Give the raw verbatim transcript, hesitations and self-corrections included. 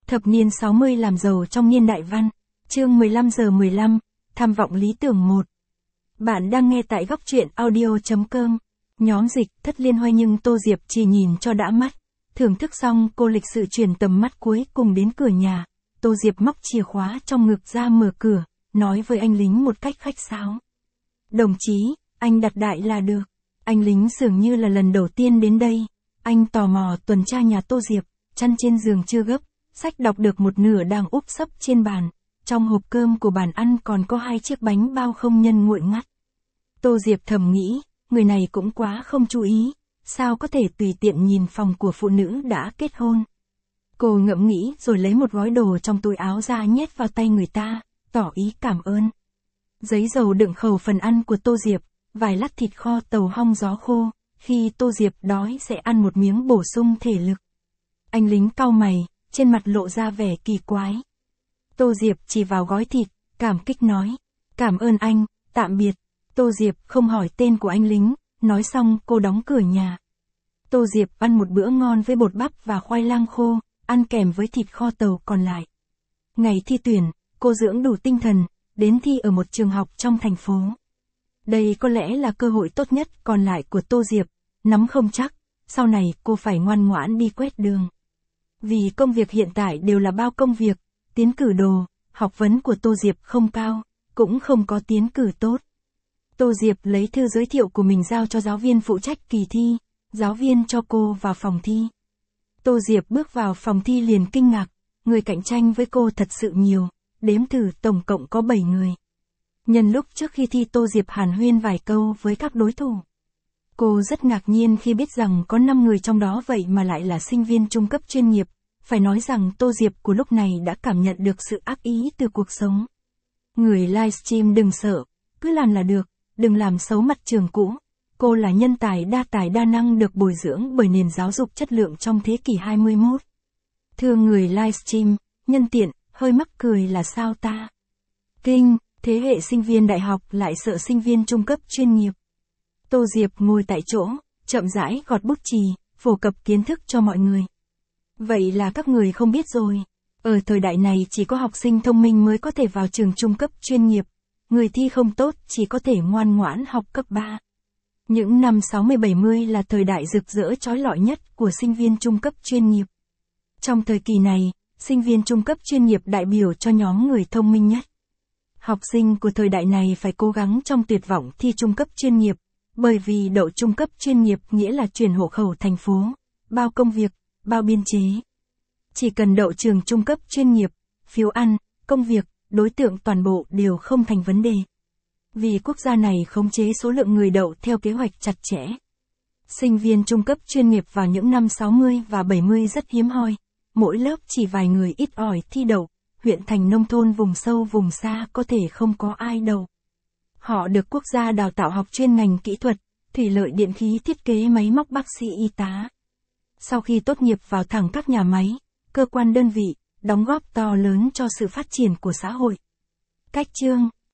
Thập niên sáu mươi làm giàu trong niên đại văn. Chương mười lăm giờ mười lăm, tham vọng lý tưởng một. Bạn đang nghe tại góc truyện audio chấm com. Nhóm dịch thất liên hoay nhưng Tô Diệp chỉ nhìn cho đã mắt. Thưởng thức xong cô lịch sự chuyển tầm mắt cuối cùng đến cửa nhà. Tô Diệp móc chìa khóa trong ngực ra mở cửa, nói với anh lính một cách khách sáo. Đồng chí, anh đặt đại là được. Anh lính dường như là lần đầu tiên đến đây. Anh tò mò tuần tra nhà Tô Diệp, chăn trên giường chưa gấp, sách đọc được một nửa đang úp sấp trên bàn. Trong hộp cơm của bàn ăn còn có hai chiếc bánh bao không nhân nguội ngắt. Tô Diệp thầm nghĩ, người này cũng quá không chú ý, sao có thể tùy tiện nhìn phòng của phụ nữ đã kết hôn. Cô ngẫm nghĩ rồi lấy một gói đồ trong túi áo ra nhét vào tay người ta, tỏ ý cảm ơn. Giấy dầu đựng khẩu phần ăn của Tô Diệp, vài lát thịt kho tàu hong gió khô, khi Tô Diệp đói sẽ ăn một miếng bổ sung thể lực. Anh lính cau mày, trên mặt lộ ra vẻ kỳ quái. Tô Diệp chỉ vào gói thịt, cảm kích nói, cảm ơn anh, tạm biệt. Tô Diệp không hỏi tên của anh lính, nói xong cô đóng cửa nhà. Tô Diệp ăn một bữa ngon với bột bắp và khoai lang khô, ăn kèm với thịt kho tàu còn lại. Ngày thi tuyển, cô dưỡng đủ tinh thần, đến thi ở một trường học trong thành phố. Đây có lẽ là cơ hội tốt nhất còn lại của Tô Diệp, nắm không chắc, sau này cô phải ngoan ngoãn đi quét đường. Vì công việc hiện tại đều là bao công việc, tiến cử đồ, học vấn của Tô Diệp không cao, cũng không có tiến cử tốt. Tô Diệp lấy thư giới thiệu của mình giao cho giáo viên phụ trách kỳ thi, giáo viên cho cô vào phòng thi. Tô Diệp bước vào phòng thi liền kinh ngạc, người cạnh tranh với cô thật sự nhiều, đếm thử tổng cộng có bảy người. Nhân lúc trước khi thi Tô Diệp hàn huyên vài câu với các đối thủ. Cô rất ngạc nhiên khi biết rằng có năm người trong đó vậy mà lại là sinh viên trung cấp chuyên nghiệp, phải nói rằng Tô Diệp của lúc này đã cảm nhận được sự ác ý từ cuộc sống. Người livestream đừng sợ, cứ làm là được, đừng làm xấu mặt trường cũ. Cô là nhân tài đa tài đa năng được bồi dưỡng bởi nền giáo dục chất lượng trong thế kỷ hai mươi mốt. Thưa người livestream, nhân tiện, hơi mắc cười là sao ta? Kinh, thế hệ sinh viên đại học lại sợ sinh viên trung cấp chuyên nghiệp. Tô Diệp ngồi tại chỗ, chậm rãi gọt bút chì, phổ cập kiến thức cho mọi người. Vậy là các người không biết rồi. Ở thời đại này chỉ có học sinh thông minh mới có thể vào trường trung cấp chuyên nghiệp. Người thi không tốt chỉ có thể ngoan ngoãn học cấp ba. Những năm sáu mươi bảy mươi là thời đại rực rỡ chói lọi nhất của sinh viên trung cấp chuyên nghiệp. Trong thời kỳ này, sinh viên trung cấp chuyên nghiệp đại biểu cho nhóm người thông minh nhất. Học sinh của thời đại này phải cố gắng trong tuyệt vọng thi trung cấp chuyên nghiệp, bởi vì đậu trung cấp chuyên nghiệp nghĩa là chuyển hộ khẩu thành phố, bao công việc, bao biên chế. Chỉ cần đậu trường trung cấp chuyên nghiệp, phiếu ăn, công việc, đối tượng toàn bộ đều không thành vấn đề. Vì quốc gia này khống chế số lượng người đậu theo kế hoạch chặt chẽ. Sinh viên trung cấp chuyên nghiệp vào những năm sáu mươi và bảy mươi rất hiếm hoi, mỗi lớp chỉ vài người ít ỏi thi đậu, huyện thành nông thôn vùng sâu vùng xa có thể không có ai đậu. Họ được quốc gia đào tạo học chuyên ngành kỹ thuật, thủy lợi điện khí thiết kế máy móc bác sĩ y tá. Sau khi tốt nghiệp vào thẳng các nhà máy, cơ quan đơn vị, đóng góp to lớn cho sự phát triển của xã hội. Cách chương